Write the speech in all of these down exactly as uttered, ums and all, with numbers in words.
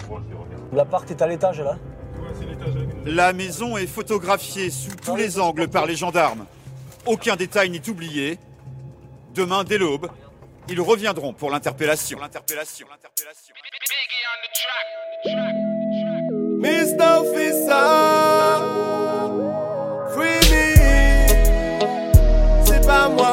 L'appart est à l'étage là. La maison est photographiée sous tous les angles par les gendarmes. Aucun détail n'est oublié. Demain, dès l'aube, ils reviendront pour l'interpellation. L'interpellation. L'interpellation. mister Officer, free me, c'est pas moi.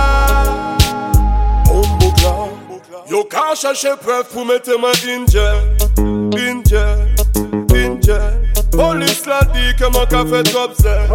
Yo ka chercher preuve pour mettre ma in jail, in jail, in jail. Police l'a dit que mon café trop zèle.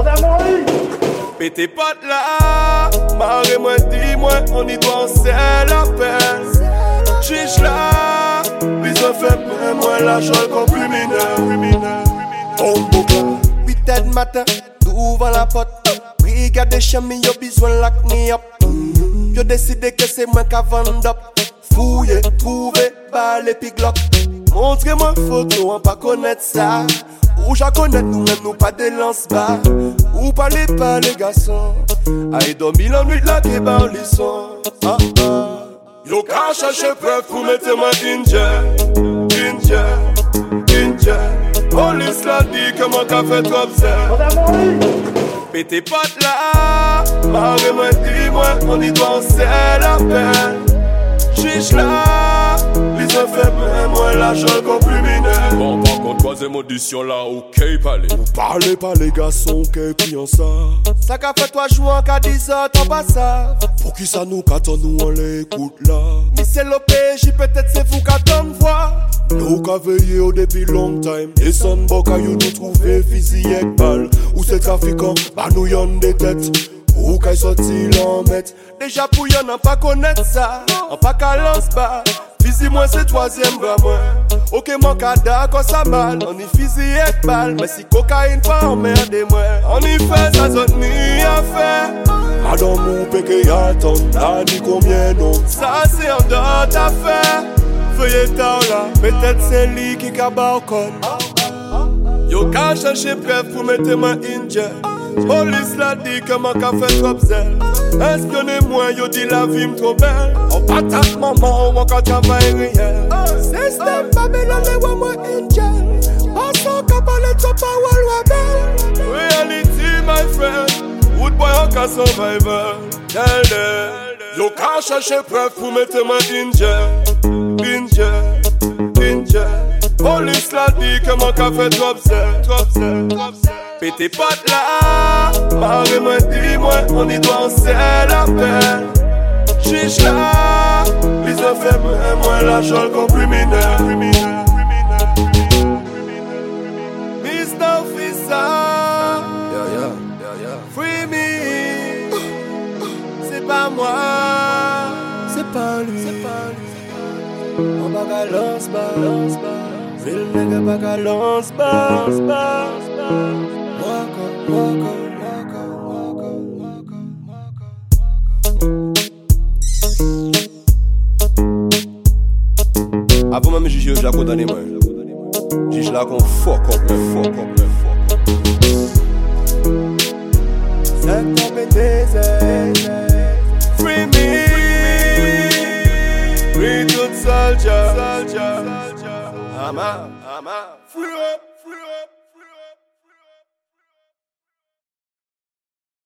Pété pas là, marre-moi, dis-moi, on y doit en serrer la peine. Chiche là, ils ont fait même moi l'argent comme criminel. On boucle, huit heures du matin, ouvre la porte. Brigade de chemin, yo besoin lock me up. Yo décidé que c'est moi qui vend up. Fouiller, trouver, balle puis glock. Montrez-moi photo, on pas connaître ça. Ou j'en connais nous-mêmes, nous pas de lance-bas. Ou parlez pas les garçons. Aïe dormi la nuit là qui barre les sons. Ah ah. Yo ka chercher preuve pour mettre moi in jail, in jail, in jail. Police l'a dit que mon café trop zèle. Pété pas là, marre-moi, dis-moi, on y doit en serrer la peine. Chiche là, les ont fait même moi l'argent comme criminel. Bon, par contre, troisième audition là, ok, parlez. Vous parlez pas les garçons qui crient ça. Ça qu'a fait toi jouer en cas dix heures, t'en pas ça. Pour qui ça nous qu'attend nous on l'écoute là. Mais c'est l'O P J, peut-être c'est vous qu'attend voir. Nous qu'a veillé au depuis long time. Et son bocaillou nous trouver fusil avec balle. Ou c'est trafiquant, bah nous y'en des têtes. Ou qu'aille sorti l'en mettre. Déjà pour y'en n'a pas connaître ça. En pas qu'à lance-bas. Fusil moi c'est troisième bras moi. Ok mon cada quand ça mal. On y fusil avec balle. Mais si cocaïne pas emmerdez-moi. On y fait ça zone ni à faire. Madame ou péché attend. T'as dit combien non. Ça c'est en d'autres affaires. Veuillez tard là. Peut-être c'est lui qui cabas au con. Yo ka chercher preuve pour mettre ma in jail. Police l'a dit que mon café trop zèle. Espionnez-moi, yo dit la vie m'tro belle. On patate maman, on quand travail réel. Système Babylon, les wa moi in jail. Passons qu'à parler de power wa belle. Reality my friend, wood boy on ka survivor. Tell them, yo ka chercher preuve pour mettre ma in jail, in jail, in jail. Police l'a dit que mon café trop zèle, trop zèle, trop zèle. Pété pas là, marre-moi, dis-moi, on y doit en serrer la peine. Chiche là, ils ont fait même moi l'argent comme criminel. mister Officer, yeah, yeah, yeah, yeah. Free me, c'est pas moi, c'est pas lui, c'est pas lui. On va qu'à lance-bas, lance-bas. Ville nègre pas qu'à lance-bas, lance-bas. Walk on, walk on, walk on, walk on, walk on. Avant même juger, je la condamne moi. Juge la qu'on fuck up, fuck up, fuck up. C'est ton baiser. Free me, free good soldier, soldier. I'm out.